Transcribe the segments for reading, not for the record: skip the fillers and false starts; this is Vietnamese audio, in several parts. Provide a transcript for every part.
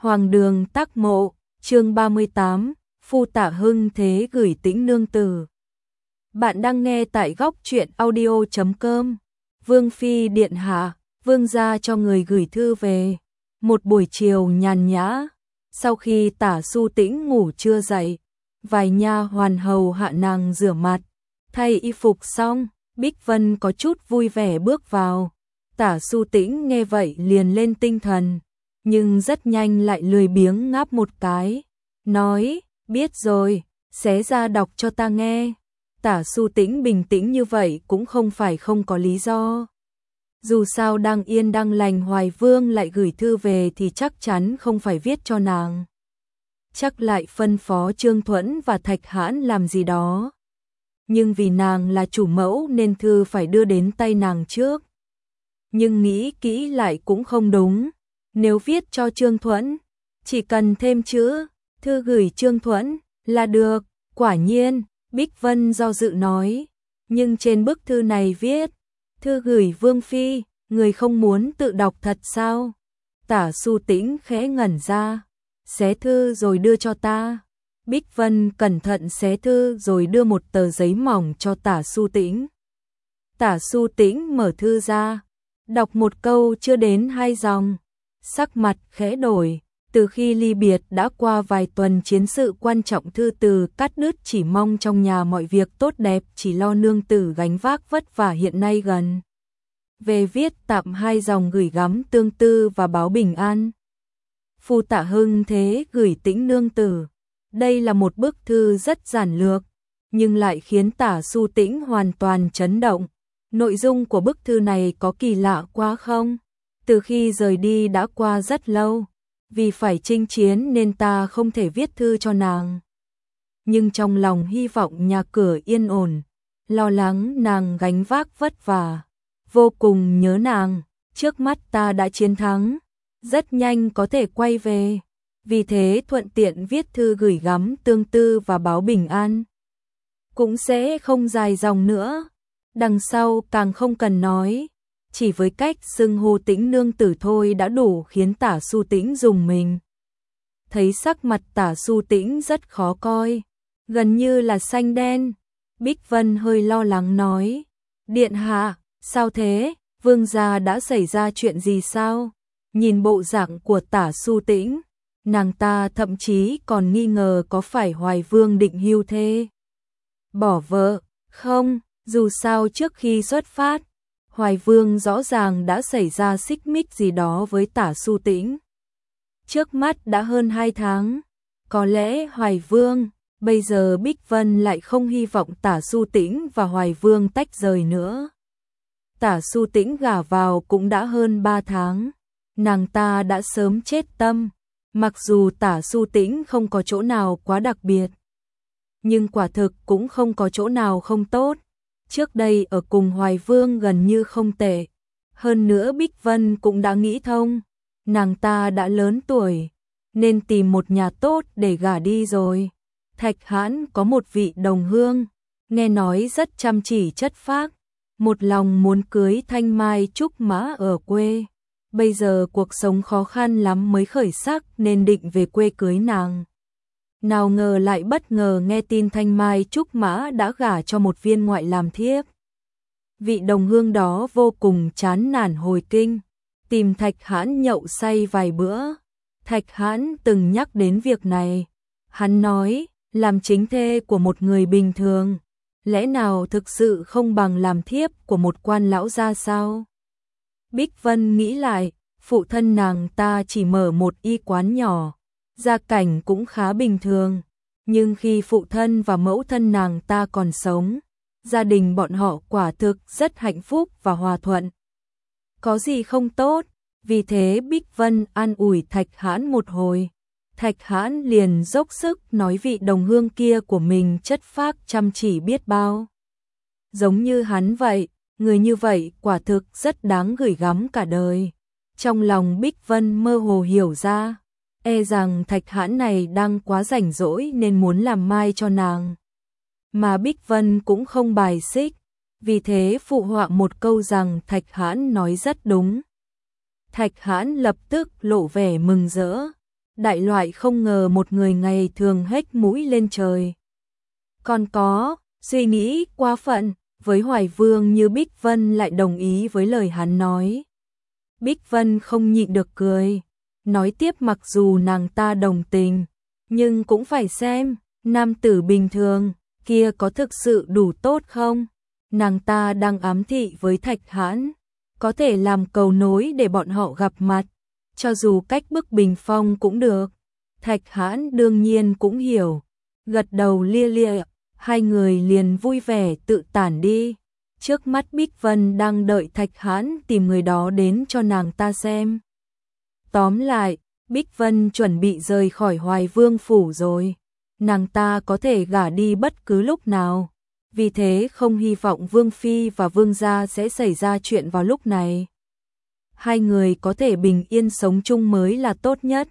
Hoàng đường Tắc Mộ, chương 38, Phu Tả Hưng Thế gửi Tĩnh Nương Tử. Bạn đang nghe tại góc truyện audio.com. Vương Phi điện hạ, vương gia cho người gửi thư về. Một buổi chiều nhàn nhã, sau khi Tả Su Tĩnh ngủ chưa dậy, vài nha hoàn hầu hạ nàng rửa mặt, thay y phục xong, Bích Vân có chút vui vẻ bước vào. Tả Su Tĩnh nghe vậy liền lên tinh thần, nhưng rất nhanh lại lười biếng ngáp một cái, nói, biết rồi, xé ra đọc cho ta nghe. Tả Su Tĩnh bình tĩnh như vậy cũng không phải không có lý do. Dù sao đang yên đang lành Hoài Vương lại gửi thư về thì chắc chắn không phải viết cho nàng. Chắc lại phân phó Trương Thuẫn và Thạch Hãn làm gì đó. Nhưng vì nàng là chủ mẫu nên thư phải đưa đến tay nàng trước. Nhưng nghĩ kỹ lại cũng không đúng. Nếu viết cho Trương Thuẫn, chỉ cần thêm chữ, thư gửi Trương Thuẫn là được. Quả nhiên, Bích Vân do dự nói, nhưng trên bức thư này viết, thư gửi Vương Phi, người không muốn tự đọc thật sao? Tả Su Tĩnh khẽ ngẩn ra, xé thư rồi đưa cho ta. Bích Vân cẩn thận xé thư rồi đưa một tờ giấy mỏng cho Tả Su Tĩnh. Tả Su Tĩnh mở thư ra, đọc một câu chưa đến 2 dòng. Sắc mặt khẽ đổi, từ khi ly biệt đã qua vài tuần chiến sự quan trọng thư từ cắt đứt chỉ mong trong nhà mọi việc tốt đẹp chỉ lo nương tử gánh vác vất vả hiện nay gần. Về viết tạm 2 dòng gửi gắm tương tư và báo bình an. Phu Tả Hưng Thế gửi Tĩnh Nương Tử. Đây là một bức thư rất giản lược, nhưng lại khiến Tả Su Tĩnh hoàn toàn chấn động. Nội dung của bức thư này có kỳ lạ quá không? Từ khi rời đi đã qua rất lâu, vì phải chinh chiến nên ta không thể viết thư cho nàng. Nhưng trong lòng hy vọng nhà cửa yên ổn, lo lắng nàng gánh vác vất vả, vô cùng nhớ nàng. Trước mắt ta đã chiến thắng, rất nhanh có thể quay về, vì thế thuận tiện viết thư gửi gắm tương tư và báo bình an. Cũng sẽ không dài dòng nữa, đằng sau càng không cần nói. Chỉ với cách xưng hô Tĩnh Nương Tử thôi đã đủ khiến Tả Su Tĩnh rùng mình. Thấy sắc mặt Tả Su Tĩnh rất khó coi, gần như là xanh đen. Bích Vân hơi lo lắng nói, điện hạ, sao thế, vương gia đã xảy ra chuyện gì sao? Nhìn bộ dạng của Tả Su Tĩnh, nàng ta thậm chí còn nghi ngờ có phải Hoài Vương định hưu thê bỏ vợ không. Dù sao trước khi xuất phát, Hoài Vương rõ ràng đã xảy ra xích mích gì đó với Tả Su Tĩnh. Trước mắt đã hơn 2 tháng, có lẽ Hoài Vương, bây giờ Bích Vân lại không hy vọng Tả Su Tĩnh và Hoài Vương tách rời nữa. Tả Su Tĩnh gả vào cũng đã hơn 3 tháng, nàng ta đã sớm chết tâm, mặc dù Tả Su Tĩnh không có chỗ nào quá đặc biệt, nhưng quả thực cũng không có chỗ nào không tốt. Trước đây ở cùng Hoài Vương gần như không tệ. Hơn nữa Bích Vân cũng đã nghĩ thông, nàng ta đã lớn tuổi, nên tìm một nhà tốt để gả đi rồi. Thạch Hãn có một vị đồng hương, nghe nói rất chăm chỉ chất phác, một lòng muốn cưới Thanh Mai Trúc Mã ở quê. Bây giờ cuộc sống khó khăn lắm mới khởi sắc nên định về quê cưới nàng. Nào ngờ lại bất ngờ nghe tin Thanh Mai Trúc Mã đã gả cho một viên ngoại làm thiếp. Vị đồng hương đó vô cùng chán nản hồi kinh, tìm Thạch Hãn nhậu say vài bữa. Thạch Hãn từng nhắc đến việc này. Hắn nói, làm chính thê của một người bình thường, lẽ nào thực sự không bằng làm thiếp của một quan lão gia sao? Bích Vân nghĩ lại, phụ thân nàng ta chỉ mở một y quán nhỏ, gia cảnh cũng khá bình thường, nhưng khi phụ thân và mẫu thân nàng ta còn sống, gia đình bọn họ quả thực rất hạnh phúc và hòa thuận. Có gì không tốt, vì thế Bích Vân an ủi Thạch Hãn một hồi. Thạch Hãn liền dốc sức nói vị đồng hương kia của mình chất phác chăm chỉ biết bao. Giống như hắn vậy, người như vậy quả thực rất đáng gửi gắm cả đời. Trong lòng Bích Vân mơ hồ hiểu ra, e rằng Thạch Hãn này đang quá rảnh rỗi nên muốn làm mai cho nàng. Mà Bích Vân cũng không bài xích, vì thế phụ họa một câu rằng Thạch Hãn nói rất đúng. Thạch Hãn lập tức lộ vẻ mừng rỡ, đại loại không ngờ một người ngày thường hếch mũi lên trời. Còn có, suy nghĩ quá phận, với Hoài Vương như Bích Vân lại đồng ý với lời hắn nói. Bích Vân không nhịn được cười, nói tiếp mặc dù nàng ta đồng tình, nhưng cũng phải xem, nam tử bình thường, kia có thực sự đủ tốt không? Nàng ta đang ám thị với Thạch Hãn, có thể làm cầu nối để bọn họ gặp mặt, cho dù cách bức bình phong cũng được. Thạch Hãn đương nhiên cũng hiểu, gật đầu lia lịa, hai người liền vui vẻ tự tản đi. Trước mắt Bích Vân đang đợi Thạch Hãn tìm người đó đến cho nàng ta xem. Tóm lại, Bích Vân chuẩn bị rời khỏi Hoài Vương phủ rồi. Nàng ta có thể gả đi bất cứ lúc nào. Vì thế không hy vọng Vương Phi và Vương gia sẽ xảy ra chuyện vào lúc này. Hai người có thể bình yên sống chung mới là tốt nhất.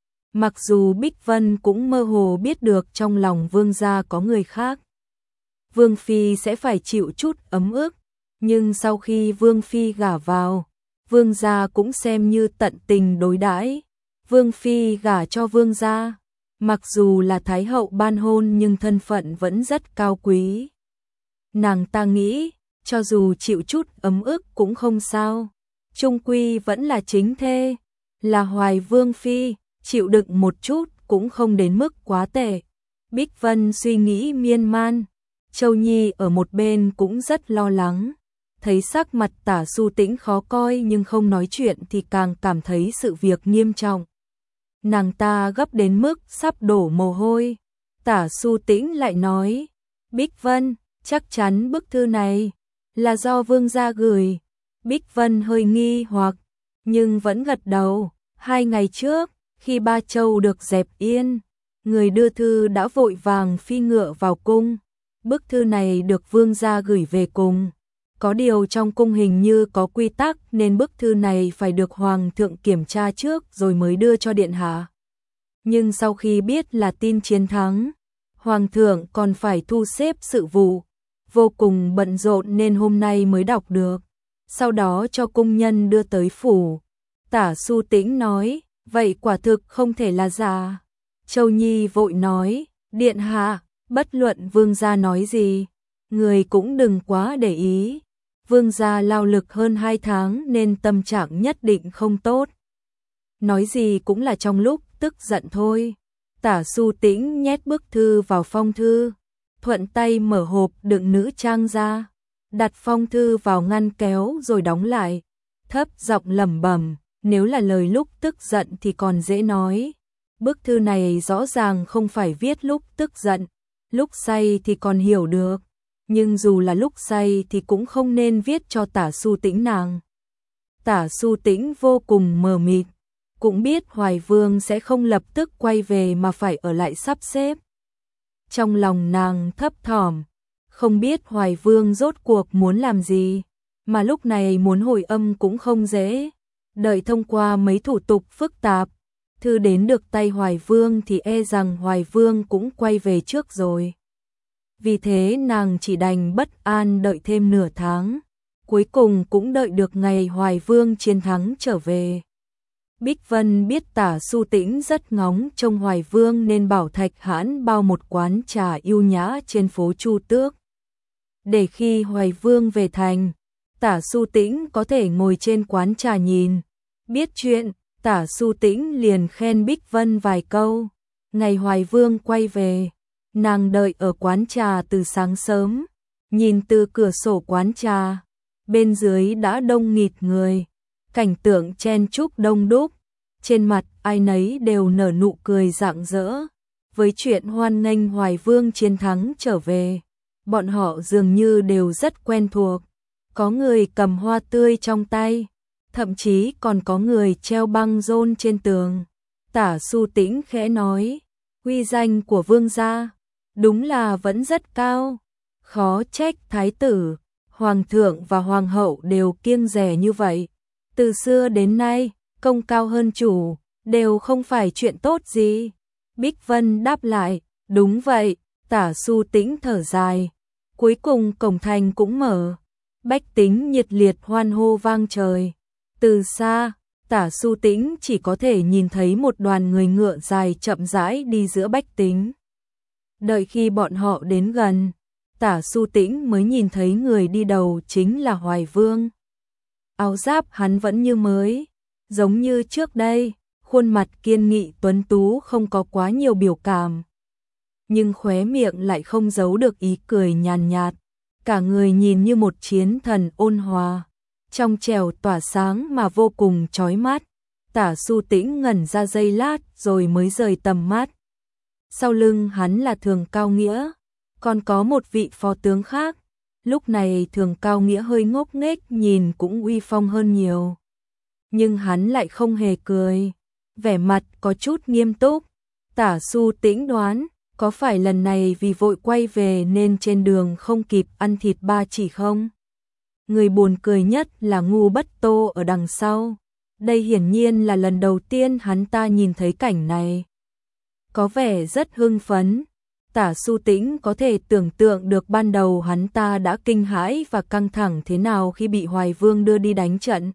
Mặc dù Bích Vân cũng mơ hồ biết được trong lòng Vương gia có người khác. Vương Phi sẽ phải chịu chút ấm ức, nhưng sau khi Vương Phi gả vào, Vương gia cũng xem như tận tình đối đãi. Vương Phi gả cho Vương gia, mặc dù là Thái hậu ban hôn nhưng thân phận vẫn rất cao quý. Nàng ta nghĩ, cho dù chịu chút ấm ức cũng không sao, chung quy vẫn là chính thê, là Hoài Vương Phi, chịu đựng một chút cũng không đến mức quá tệ. Bích Vân suy nghĩ miên man, Châu Nhi ở một bên cũng rất lo lắng, thấy sắc mặt Tả Xu Tĩnh khó coi nhưng không nói chuyện thì càng cảm thấy sự việc nghiêm trọng. Nàng ta gấp đến mức sắp đổ mồ hôi. Tả Xu Tĩnh lại nói, Bích Vân, chắc chắn bức thư này là do Vương gia gửi. Bích Vân hơi nghi hoặc, nhưng vẫn gật đầu. 2 ngày trước, khi Ba Châu được dẹp yên, người đưa thư đã vội vàng phi ngựa vào cung. Bức thư này được Vương gia gửi về cung. Có điều trong cung hình như có quy tắc nên bức thư này phải được Hoàng thượng kiểm tra trước rồi mới đưa cho Điện hạ. Nhưng sau khi biết là tin chiến thắng, Hoàng thượng còn phải thu xếp sự vụ, vô cùng bận rộn nên hôm nay mới đọc được. Sau đó cho cung nhân đưa tới phủ. Tả Xu Tĩnh nói, vậy quả thực không thể là giả. Châu Nhi vội nói, Điện hạ, bất luận Vương gia nói gì, người cũng đừng quá để ý. Vương gia lao lực hơn 2 tháng nên tâm trạng nhất định không tốt. Nói gì cũng là trong lúc tức giận thôi. Tả Xu Tĩnh nhét bức thư vào phong thư, thuận tay mở hộp đựng nữ trang ra, đặt phong thư vào ngăn kéo rồi đóng lại, thấp giọng lẩm bẩm, nếu là lời lúc tức giận thì còn dễ nói. Bức thư này rõ ràng không phải viết lúc tức giận, lúc say thì còn hiểu được, nhưng dù là lúc say thì cũng không nên viết cho Tả Xu Tĩnh nàng. Tả Xu Tĩnh vô cùng mờ mịt, cũng biết Hoài Vương sẽ không lập tức quay về mà phải ở lại sắp xếp. Trong lòng nàng thấp thỏm, không biết Hoài Vương rốt cuộc muốn làm gì, mà lúc này muốn hồi âm cũng không dễ. Đợi thông qua mấy thủ tục phức tạp, thư đến được tay Hoài Vương thì e rằng Hoài Vương cũng quay về trước rồi. Vì thế nàng chỉ đành bất an đợi thêm nửa tháng, cuối cùng cũng đợi được ngày Hoài Vương chiến thắng trở về. Bích Vân biết Tả Xu Tĩnh rất ngóng trông Hoài Vương nên bảo Thạch Hãn bao một quán trà yêu nhã trên phố Chu Tước. Để khi Hoài Vương về thành, Tả Xu Tĩnh có thể ngồi trên quán trà nhìn. Biết chuyện, Tả Xu Tĩnh liền khen Bích Vân vài câu. Ngày Hoài Vương quay về, nàng đợi ở quán trà từ sáng sớm, nhìn từ cửa sổ quán trà, bên dưới đã đông nghịt người, cảnh tượng chen chúc đông đúc, trên mặt ai nấy đều nở nụ cười rạng rỡ. Với chuyện hoan nghênh Hoài Vương chiến thắng trở về, bọn họ dường như đều rất quen thuộc, có người cầm hoa tươi trong tay, thậm chí còn có người treo băng rôn trên tường. Tả Xu Tĩnh khẽ nói, uy danh của Vương gia đúng là vẫn rất cao, khó trách thái tử, hoàng thượng và hoàng hậu đều kiêng dè như vậy. Từ xưa đến nay, công cao hơn chủ đều không phải chuyện tốt gì. Bích Vân đáp lại, đúng vậy. Tả Xu Tĩnh thở dài. Cuối cùng cổng thành cũng mở, bách tính nhiệt liệt hoan hô vang trời. Từ xa, Tả Su Tĩnh chỉ có thể nhìn thấy một đoàn người ngựa dài chậm rãi đi giữa bách tính. Đợi khi bọn họ đến gần, Tả Su Tĩnh mới nhìn thấy người đi đầu chính là Hoài Vương. Áo giáp hắn vẫn như mới, giống như trước đây, khuôn mặt kiên nghị tuấn tú không có quá nhiều biểu cảm. Nhưng khóe miệng lại không giấu được ý cười nhàn nhạt, cả người nhìn như một chiến thần ôn hòa, trong trẻo tỏa sáng mà vô cùng chói mắt. Tả Su Tĩnh ngẩn ra giây lát rồi mới rời tầm mắt. Sau lưng hắn là Thường Cao Nghĩa, còn có một vị phó tướng khác. Lúc này Thường Cao Nghĩa hơi ngốc nghếch nhìn cũng uy phong hơn nhiều. Nhưng hắn lại không hề cười, vẻ mặt có chút nghiêm túc. Tả Su Tĩnh đoán, có phải lần này vì vội quay về nên trên đường không kịp ăn thịt ba chỉ không? Người buồn cười nhất là Ngu Bất Tô ở đằng sau. Đây hiển nhiên là lần đầu tiên hắn ta nhìn thấy cảnh này. Có vẻ rất hưng phấn. Tả Su Tĩnh có thể tưởng tượng được ban đầu hắn ta đã kinh hãi và căng thẳng thế nào khi bị Hoài Vương đưa đi đánh trận.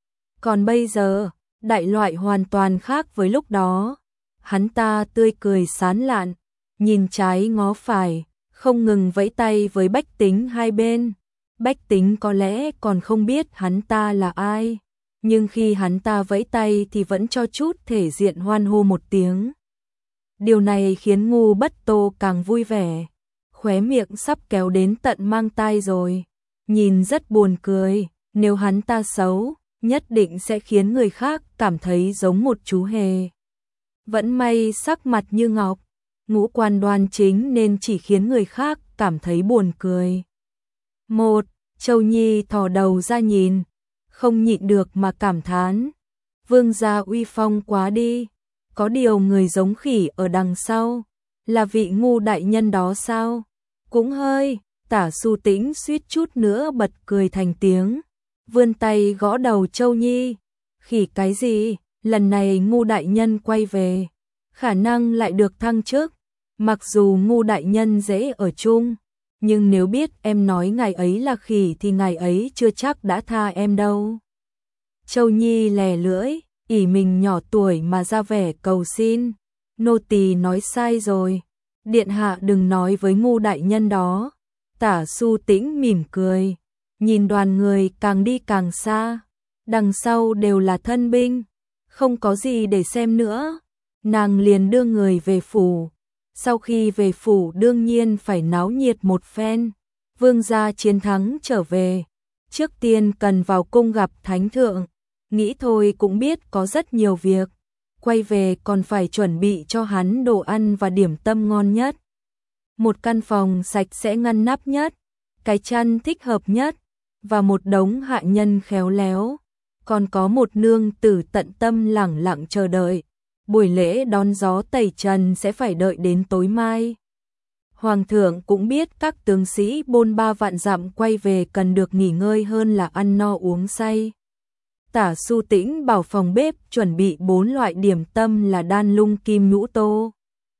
Còn bây giờ, đại loại hoàn toàn khác với lúc đó. Hắn ta tươi cười sán lạn, nhìn trái ngó phải, không ngừng vẫy tay với bách tính hai bên. Bách tính có lẽ còn không biết hắn ta là ai, nhưng khi hắn ta vẫy tay thì vẫn cho chút thể diện hoan hô một tiếng. Điều này khiến Ngu Bất Tô càng vui vẻ, khóe miệng sắp kéo đến tận mang tai rồi, nhìn rất buồn cười. Nếu hắn ta xấu, nhất định sẽ khiến người khác cảm thấy giống một chú hề. Vẫn may sắc mặt như ngọc, ngũ quan đoan chính nên chỉ khiến người khác cảm thấy buồn cười. Một, Châu Nhi thò đầu ra nhìn, không nhịn được mà cảm thán. Vương gia uy phong quá đi, có điều người giống khỉ ở đằng sau, là vị Ngu đại nhân đó sao? Cũng hơi, Tả Su Tĩnh suýt chút nữa bật cười thành tiếng, vươn tay gõ đầu Châu Nhi. Khỉ cái gì, lần này Ngu đại nhân quay về, khả năng lại được thăng chức. Mặc dù Ngu đại nhân dễ ở chung, nhưng nếu biết em nói ngài ấy là khỉ thì ngài ấy chưa chắc đã tha em đâu. Châu Nhi lè lưỡi, ỷ mình nhỏ tuổi mà ra vẻ cầu xin. Nô tỳ nói sai rồi, điện hạ đừng nói với Ngu đại nhân đó. Tả Su Tĩnh mỉm cười, nhìn đoàn người càng đi càng xa, đằng sau đều là thân binh, không có gì để xem nữa. Nàng liền đưa người về phủ. Sau khi về phủ đương nhiên phải náo nhiệt một phen. Vương gia chiến thắng trở về, trước tiên cần vào cung gặp thánh thượng. Nghĩ thôi cũng biết có rất nhiều việc. Quay về còn phải chuẩn bị cho hắn đồ ăn và điểm tâm ngon nhất. Một căn phòng sạch sẽ ngăn nắp nhất, cái chăn thích hợp nhất, và một đống hạ nhân khéo léo. Còn có một nương tử tận tâm lẳng lặng chờ đợi. Buổi lễ đón gió tẩy trần sẽ phải đợi đến tối mai. Hoàng thượng cũng biết các tướng sĩ bôn ba vạn dặm quay về cần được nghỉ ngơi hơn là ăn no uống say. Tả Su Tĩnh bảo phòng bếp chuẩn bị 4 loại điểm tâm là đan lung kim nhũ tô,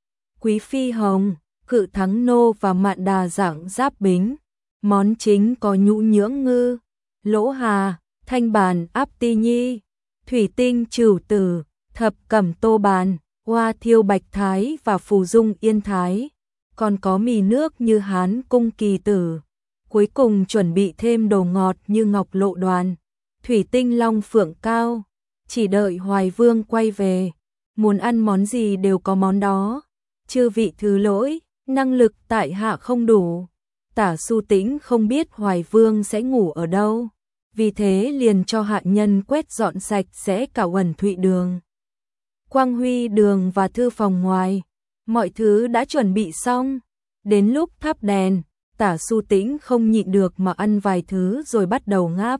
quý phi hồng, cự thắng nô và mạn đà dạng giáp bính. Món chính có nhũ nhưỡng ngư, lỗ hà, thanh bàn áp ti nhi, thủy tinh trừu tử, thập cẩm tô bàn, hoa thiêu bạch thái và phù dung yên thái. Còn có mì nước như Hán cung kỳ tử. Cuối cùng chuẩn bị thêm đồ ngọt như ngọc lộ đoàn, thủy tinh long phượng cao. Chỉ đợi Hoài Vương quay về, muốn ăn món gì đều có món đó. Chư vị thứ lỗi, năng lực tại hạ không đủ. Tả Su Tĩnh không biết Hoài Vương sẽ ngủ ở đâu, vì thế liền cho hạ nhân quét dọn sạch sẽ cả Uẩn Thụy đường, Quang Huy đường và thư phòng ngoài. Mọi thứ đã chuẩn bị xong. Đến lúc thắp đèn, Tả Su Tĩnh không nhịn được mà ăn vài thứ rồi bắt đầu ngáp.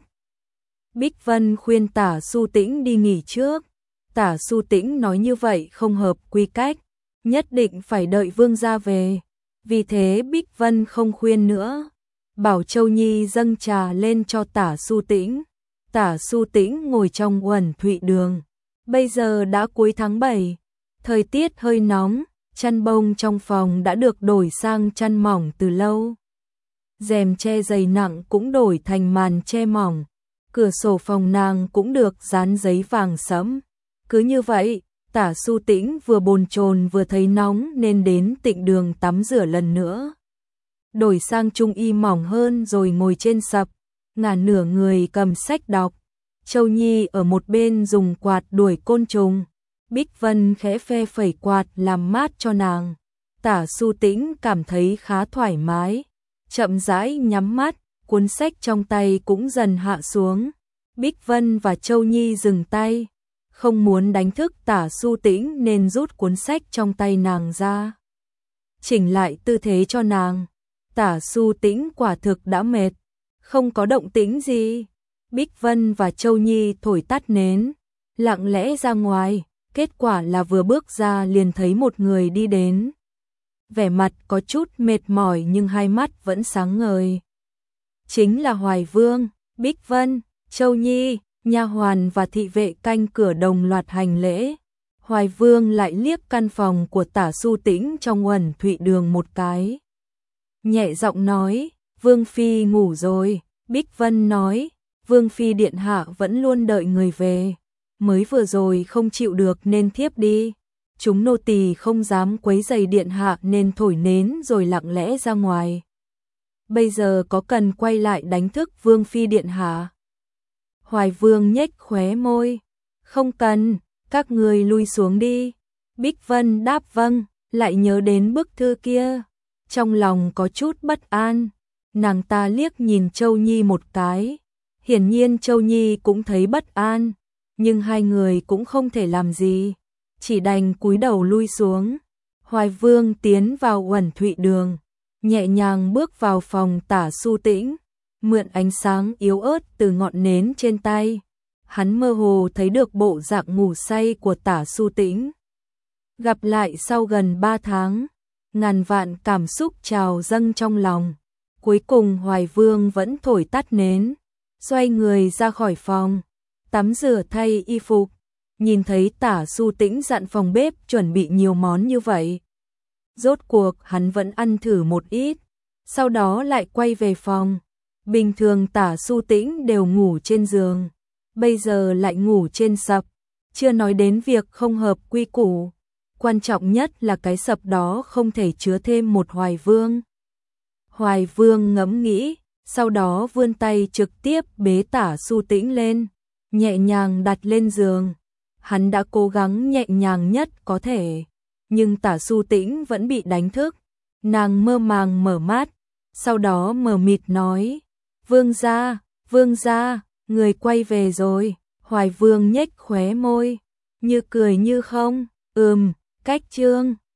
Bích Vân khuyên Tả Su Tĩnh đi nghỉ trước. Tả Su Tĩnh nói như vậy không hợp quy cách, nhất định phải đợi vương gia về. Vì thế Bích Vân không khuyên nữa, bảo Châu Nhi dâng trà lên cho Tả Su Tĩnh. Tả Su Tĩnh ngồi trong Uẩn Thụy đường. Bây giờ đã cuối tháng 7, thời tiết hơi nóng, chăn bông trong phòng đã được đổi sang chăn mỏng từ lâu. Rèm che dày nặng cũng đổi thành màn che mỏng. cửa sổ phòng nàng cũng được dán giấy vàng sẫm. Cứ như vậy, Tả Xu Tĩnh vừa bồn chồn vừa thấy nóng nên đến Tịnh Đường tắm rửa lần nữa. Đổi sang trung y mỏng hơn rồi ngồi trên sập, ngả nửa người cầm sách đọc. Châu Nhi ở một bên dùng quạt đuổi côn trùng. Bích Vân khẽ phe phẩy quạt làm mát cho nàng. Tả Xu Tĩnh cảm thấy khá thoải mái, chậm rãi nhắm mắt, cuốn sách trong tay cũng dần hạ xuống. Bích Vân và Châu Nhi dừng tay, không muốn đánh thức Tả Xu Tĩnh nên rút cuốn sách trong tay nàng ra, chỉnh lại tư thế cho nàng. Tả Xu Tĩnh quả thực đã mệt, không có động tĩnh gì. Bích Vân và Châu Nhi thổi tắt nến, lặng lẽ ra ngoài, kết quả là vừa bước ra liền thấy một người đi đến. Vẻ mặt có chút mệt mỏi nhưng hai mắt vẫn sáng ngời. Chính là Hoài Vương. Bích Vân, Châu Nhi, nha hoàn và thị vệ canh cửa đồng loạt hành lễ. Hoài Vương lại liếc căn phòng của Tả Xu Tĩnh trong Uẩn Thụy Đường một cái, nhẹ giọng nói, Vương Phi ngủ rồi. Bích Vân nói, Vương Phi điện hạ vẫn luôn đợi người về, mới vừa rồi không chịu được nên thiếp đi. Chúng nô tỳ không dám quấy rầy điện hạ nên thổi nến rồi lặng lẽ ra ngoài. Bây giờ có cần quay lại đánh thức Vương Phi điện hạ? Hoài Vương nhếch khóe môi, không cần, các người lui xuống đi. Bích Vân đáp vâng, lại nhớ đến bức thư kia, trong lòng có chút bất an. Nàng ta liếc nhìn Châu Nhi một cái, hiển nhiên Châu Nhi cũng thấy bất an, nhưng hai người cũng không thể làm gì, chỉ đành cúi đầu lui xuống. Hoài Vương tiến vào Uẩn Thụy Đường, nhẹ nhàng bước vào phòng Tả Xu Tĩnh, mượn ánh sáng yếu ớt từ ngọn nến trên tay, hắn mơ hồ thấy được bộ dạng ngủ say của Tả Xu Tĩnh. Gặp lại sau gần 3 tháng, ngàn vạn cảm xúc trào dâng trong lòng. Cuối cùng Hoài Vương vẫn thổi tắt nến, xoay người ra khỏi phòng, tắm rửa thay y phục, nhìn thấy Tả Xu Tĩnh dặn phòng bếp chuẩn bị nhiều món như vậy. Rốt cuộc hắn vẫn ăn thử một ít, sau đó lại quay về phòng. Bình thường Tả Xu Tĩnh đều ngủ trên giường, bây giờ lại ngủ trên sập, chưa nói đến việc không hợp quy củ. Quan trọng nhất là cái sập đó không thể chứa thêm một Hoài Vương. Hoài Vương ngẫm nghĩ, sau đó vươn tay trực tiếp bế Tả Xu Tĩnh lên, nhẹ nhàng đặt lên giường. Hắn đã cố gắng nhẹ nhàng nhất có thể, nhưng Tả Xu Tĩnh vẫn bị đánh thức. Nàng mơ màng mở mắt, sau đó mờ mịt nói, Vương gia, người quay về rồi. Hoài Vương nhếch khóe môi, như cười như không, cách chương.